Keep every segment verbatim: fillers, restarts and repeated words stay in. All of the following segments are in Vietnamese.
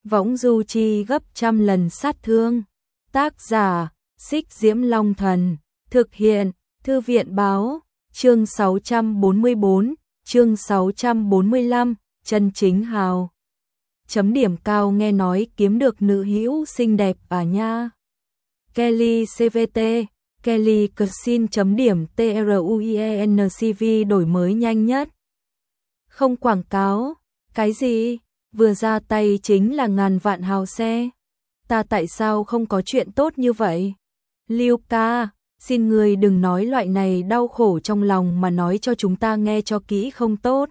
võng du chi gấp trăm lần sát thương. Tác giả, Xích Diễm Long Thần, thực hiện, Thư viện Báo, chương sáu trăm bốn mươi bốn, chương sáu trăm bốn mươi lăm, chân chính hào. Chấm điểm cao nghe nói kiếm được nữ hữu xinh đẹp à nha. Kelly xê vê tê, Kelly Cuisine chấm điểm truencv đổi mới nhanh nhất. Không quảng cáo, cái gì, vừa ra tay chính là ngàn vạn hào xe. Ta tại sao không có chuyện tốt như vậy? Lưu ca, xin người đừng nói loại này đau khổ trong lòng mà nói cho chúng ta nghe cho kỹ không tốt.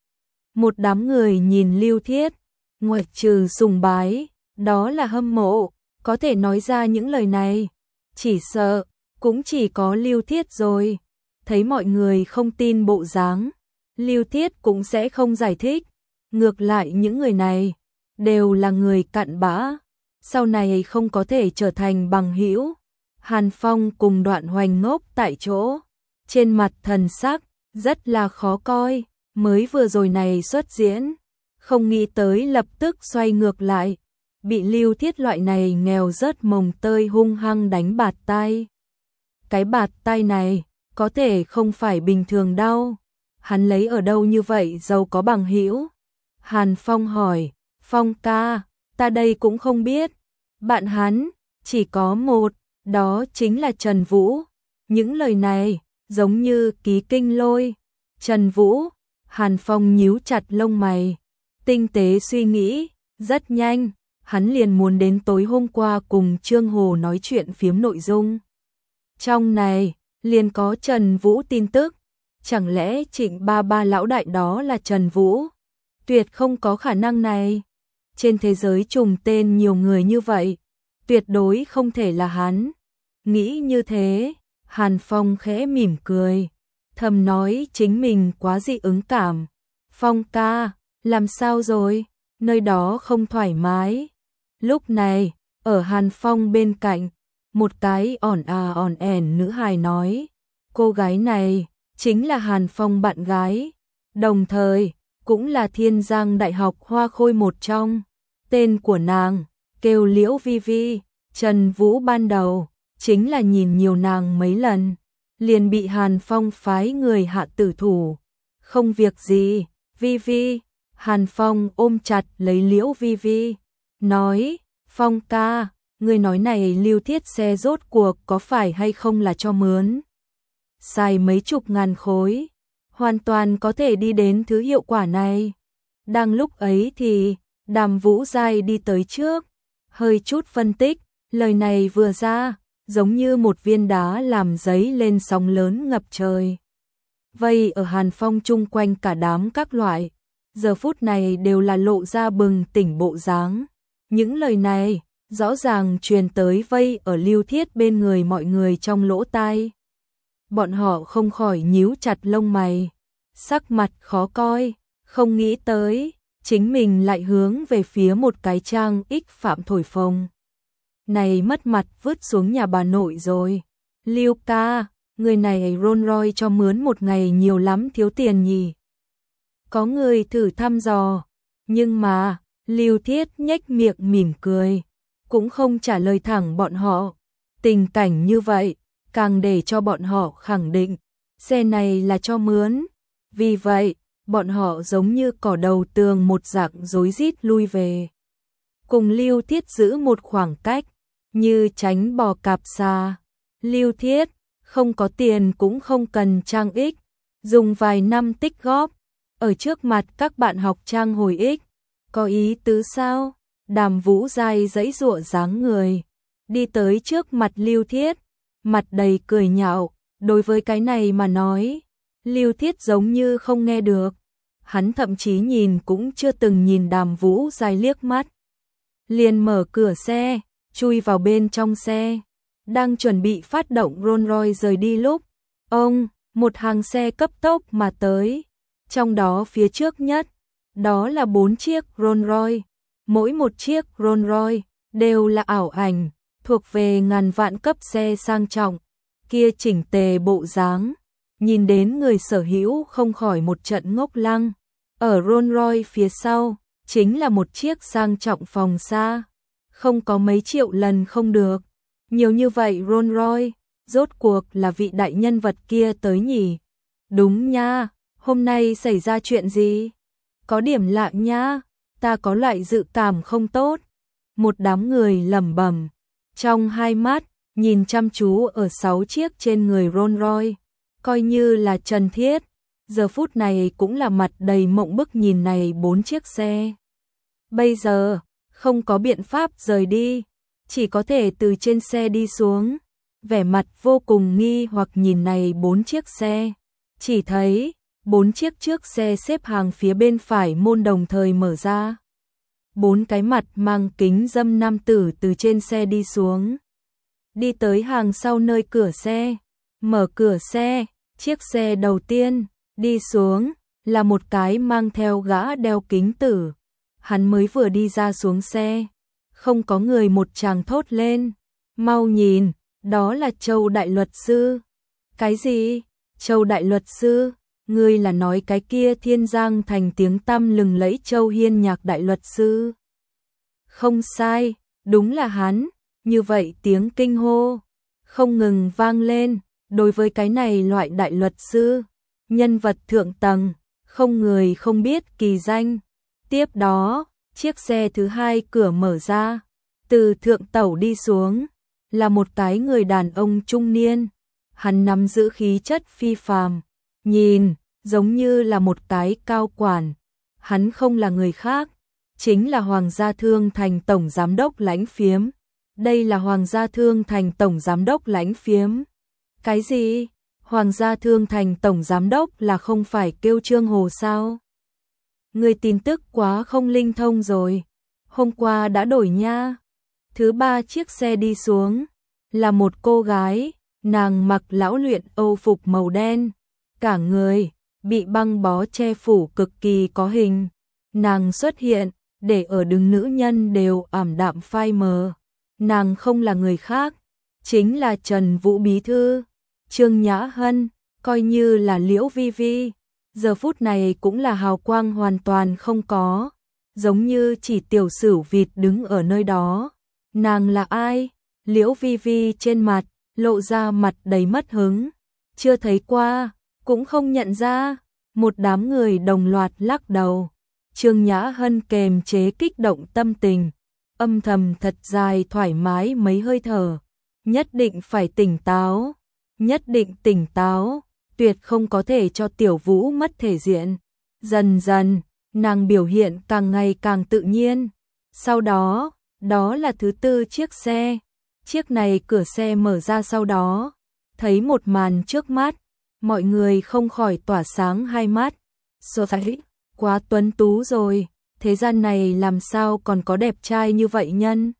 Một đám người nhìn Lưu Thiết, ngoại trừ sùng bái, đó là hâm mộ, có thể nói ra những lời này. Chỉ sợ, cũng chỉ có Lưu Thiết rồi. Thấy mọi người không tin bộ dáng, Lưu Thiết cũng sẽ không giải thích. Ngược lại những người này, đều là người cặn bã, sau này không có thể trở thành bằng hữu. Hàn Phong cùng Đoạn Hoành ngốc tại chỗ, trên mặt thần sắc, rất là khó coi, mới vừa rồi này xuất diễn, không nghĩ tới lập tức xoay ngược lại, bị Lưu Thiết loại này nghèo rớt mồng tơi hung hăng đánh bạt tay. Cái bạt tay này, có thể không phải bình thường đâu, hắn lấy ở đâu như vậy giàu có bằng hữu. Hàn Phong hỏi, Phong ca, ta đây cũng không biết, bạn hắn, chỉ có một, đó chính là Trần Vũ. Những lời này, giống như ký kinh lôi. Trần Vũ, Hàn Phong nhíu chặt lông mày, tinh tế suy nghĩ, rất nhanh, hắn liền muốn đến tối hôm qua cùng Trương Hồ nói chuyện phiếm nội dung. Trong này, liền có Trần Vũ tin tức, chẳng lẽ Trịnh ba ba lão đại đó là Trần Vũ? Tuyệt không có khả năng này. Trên thế giới trùng tên nhiều người như vậy, tuyệt đối không thể là hắn. Nghĩ như thế, Hàn Phong khẽ mỉm cười, thầm nói chính mình quá dị ứng cảm. Phong ca, làm sao rồi? Nơi đó không thoải mái. Lúc này, ở Hàn Phong bên cạnh, một cái ỏn à ỏn ẻn nữ hài nói, cô gái này chính là Hàn Phong bạn gái, đồng thời cũng là Thiên Giang Đại học Hoa Khôi một trong. Tên của nàng kêu Liễu Vi Vi. Trần Vũ ban đầu chính là nhìn nhiều nàng mấy lần, liền bị Hàn Phong phái người hạ tử thủ. Không việc gì, Vi Vi. Hàn Phong ôm chặt lấy Liễu Vi Vi, nói, Phong ca, người nói này Lưu Thiết xe rốt cuộc có phải hay không là cho mướn? Xài mấy chục ngàn khối, hoàn toàn có thể đi đến thứ hiệu quả này. Đang lúc ấy thì, Đàm Vũ Giai đi tới trước, hơi chút phân tích, lời này vừa ra, giống như một viên đá làm giấy lên sóng lớn ngập trời. Vây ở Hàn Phong chung quanh cả đám các loại, giờ phút này đều là lộ ra bừng tỉnh bộ dáng. Những lời này, rõ ràng truyền tới vây ở Lưu Thiết bên người mọi người trong lỗ tai. Bọn họ không khỏi nhíu chặt lông mày, sắc mặt khó coi, không nghĩ tới, chính mình lại hướng về phía một cái trang ích phạm thổi phồng. Này mất mặt vứt xuống nhà bà nội rồi. Lưu ca, người này Rolls Royce cho mướn một ngày nhiều lắm thiếu tiền nhỉ. Có người thử thăm dò, nhưng mà, Lưu Thiết nhếch miệng mỉm cười, cũng không trả lời thẳng bọn họ. Tình cảnh như vậy, càng để cho bọn họ khẳng định, xe này là cho mướn. Vì vậy, bọn họ giống như cỏ đầu tường một dạng rối rít lui về. Cùng Lưu Thiết giữ một khoảng cách, như tránh bò cạp xa. Lưu Thiết, không có tiền cũng không cần trang ích, dùng vài năm tích góp, ở trước mặt các bạn học trang hồi ích, có ý tứ sao? Đàm Vũ Giai giãy giụa dáng người, đi tới trước mặt Lưu Thiết, mặt đầy cười nhạo, đối với cái này mà nói, Lưu Thiết giống như không nghe được. Hắn thậm chí nhìn cũng chưa từng nhìn Đàm Vũ Giai liếc mắt. Liền mở cửa xe, chui vào bên trong xe, đang chuẩn bị phát động Rolls Royce rời đi lúc, ông, một hàng xe cấp tốc mà tới, trong đó phía trước nhất, đó là bốn chiếc Rolls Royce, mỗi một chiếc Rolls Royce đều là ảo ảnh, thuộc về ngàn vạn cấp xe sang trọng, kia chỉnh tề bộ dáng, nhìn đến người sở hữu không khỏi một trận ngốc lăng. Ở Rolls Royce phía sau, chính là một chiếc sang trọng phòng xa, không có mấy triệu lần không được. Nhiều như vậy Rolls Royce, rốt cuộc là vị đại nhân vật kia tới nhỉ? Đúng nha, hôm nay xảy ra chuyện gì? Có điểm lạ nha, ta có loại dự cảm không tốt. Một đám người lẩm bẩm, trong hai mắt nhìn chăm chú ở sáu chiếc trên người Rolls Royce, coi như là Trần Thiết, giờ phút này cũng là mặt đầy mộng bức nhìn này bốn chiếc xe. Bây giờ, không có biện pháp rời đi, chỉ có thể từ trên xe đi xuống, vẻ mặt vô cùng nghi hoặc nhìn này bốn chiếc xe, chỉ thấy bốn chiếc trước xe xếp hàng phía bên phải môn đồng thời mở ra. Bốn cái mặt mang kính dâm nam tử từ trên xe đi xuống, đi tới hàng sau nơi cửa xe, mở cửa xe, chiếc xe đầu tiên đi xuống là một cái mang theo gã đeo kính tử. Hắn mới vừa đi ra xuống xe, không có người một tràng thốt lên, mau nhìn, đó là Châu đại luật sư. Cái gì? Châu đại luật sư? Ngươi là nói cái kia Thiên Giang thành tiếng tăm lừng lẫy Châu Hiên Nhạc đại luật sư? Không sai, đúng là hắn. Như vậy tiếng kinh hô không ngừng vang lên, đối với cái này loại đại luật sư, nhân vật thượng tầng, không người không biết kỳ danh. Tiếp đó, chiếc xe thứ hai cửa mở ra, từ thượng tẩu đi xuống, là một cái người đàn ông trung niên, hắn nắm giữ khí chất phi phàm, nhìn giống như là một cái cao quản, hắn không là người khác, chính là Hoàng gia Thương Thành tổng giám đốc Lãnh Phiếm. Đây là Hoàng gia Thương Thành tổng giám đốc Lãnh Phiếm. Cái gì? Hoàng gia Thương Thành tổng giám đốc là không phải kêu Trương Hồ sao? Người tin tức quá không linh thông rồi, hôm qua đã đổi nha. Thứ ba chiếc xe đi xuống, là một cô gái, nàng mặc lão luyện Âu phục màu đen, cả người bị băng bó che phủ cực kỳ có hình. Nàng xuất hiện, để ở đứng nữ nhân đều ảm đạm phai mờ. Nàng không là người khác, chính là Trần Vũ bí thư, Trương Nhã Hân, coi như là Liễu Vi Vi. Giờ phút này cũng là hào quang hoàn toàn không có, giống như chỉ tiểu sửu vịt đứng ở nơi đó. Nàng là ai? Liễu Vi Vi trên mặt, lộ ra mặt đầy mất hứng. Chưa thấy qua, cũng không nhận ra. Một đám người đồng loạt lắc đầu. Trương Nhã Hân kềm chế kích động tâm tình, âm thầm thật dài thoải mái mấy hơi thở. Nhất định phải tỉnh táo, nhất định tỉnh táo. Tuyệt không có thể cho Tiểu Vũ mất thể diện. Dần dần, nàng biểu hiện càng ngày càng tự nhiên. Sau đó, đó là thứ tư chiếc xe. Chiếc này cửa xe mở ra sau đó, thấy một màn trước mắt, mọi người không khỏi tỏa sáng hai mắt. Số thấy, quá tuấn tú rồi, thế gian này làm sao còn có đẹp trai như vậy nhân?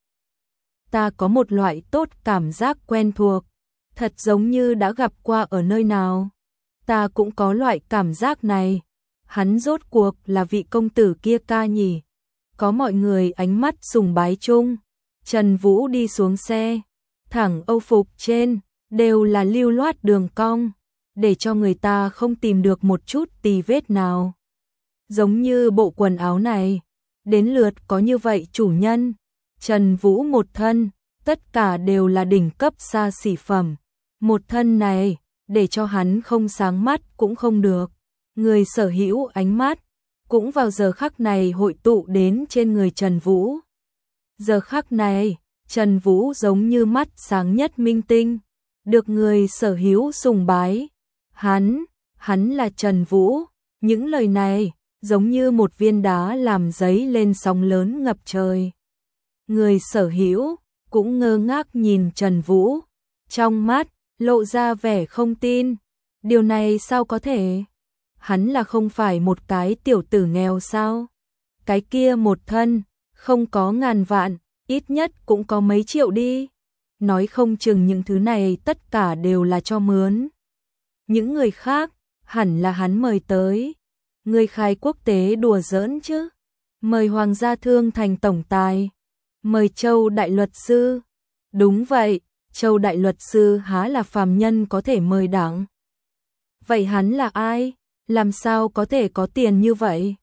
Ta có một loại tốt cảm giác quen thuộc, thật giống như đã gặp qua ở nơi nào. Ta cũng có loại cảm giác này, hắn rốt cuộc là vị công tử kia ca nhỉ? Có mọi người ánh mắt sùng bái chung. Trần Vũ đi xuống xe, thẳng Âu phục trên, đều là lưu loát đường cong, để cho người ta không tìm được một chút tì vết nào. Giống như bộ quần áo này, đến lượt có như vậy chủ nhân. Trần Vũ một thân, tất cả đều là đỉnh cấp xa xỉ phẩm. Một thân này, để cho hắn không sáng mắt cũng không được. Người sở hữu ánh mắt, cũng vào giờ khắc này hội tụ đến trên người Trần Vũ. Giờ khắc này, Trần Vũ giống như mắt sáng nhất minh tinh, được người sở hữu sùng bái. Hắn, hắn là Trần Vũ. Những lời này, giống như một viên đá làm dấy lên sóng lớn ngập trời. Người sở hữu cũng ngơ ngác nhìn Trần Vũ, trong mắt lộ ra vẻ không tin. Điều này sao có thể? Hắn là không phải một cái tiểu tử nghèo sao? Cái kia một thân, không có ngàn vạn, ít nhất cũng có mấy triệu đi. Nói không chừng những thứ này tất cả đều là cho mướn. Những người khác, hẳn là hắn mời tới. Người khai quốc tế đùa giỡn chứ? Mời Hoàng gia Thương Thành tổng tài, mời Châu đại luật sư. Đúng vậy, Châu đại luật sư há là phàm nhân có thể mời đẳng. Vậy hắn là ai? Làm sao có thể có tiền như vậy?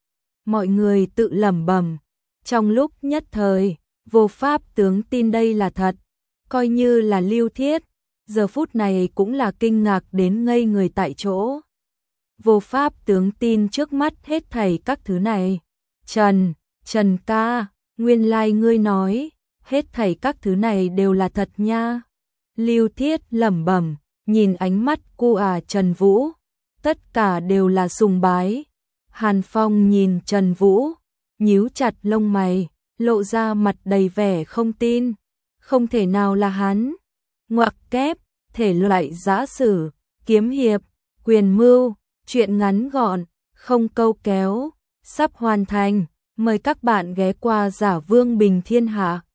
mọi người tự lẩm bẩm. Trong lúc nhất thời, vô pháp tướng tin đây là thật, coi như là Lưu Thiết, giờ phút này cũng là kinh ngạc đến ngây người tại chỗ. Vô pháp tướng tin trước mắt hết thảy các thứ này. Trần, Trần ca, nguyên lai like ngươi nói, hết thảy các thứ này đều là thật nha. Lưu Thiết lẩm bẩm, nhìn ánh mắt cô à Trần Vũ, tất cả đều là sùng bái. Hàn Phong nhìn Trần Vũ, nhíu chặt lông mày, lộ ra mặt đầy vẻ không tin. Không thể nào là hắn. Ngoặc kép, thể loại giã sử, kiếm hiệp, quyền mưu, truyện ngắn gọn, không câu kéo, sắp hoàn thành. Mời các bạn ghé qua Giả Vương Bình Thiên Hạ.